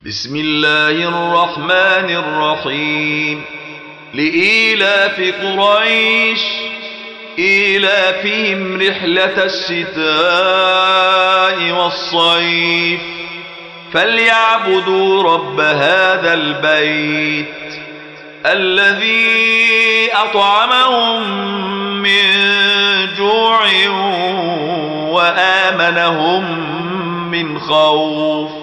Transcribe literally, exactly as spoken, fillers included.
بسم الله الرحمن الرحيم. لإيلاف قريش إيلافهم رحلة الشتاء والصيف فليعبدوا رب هذا البيت الذي أطعمهم من جوع وآمنهم من خوف.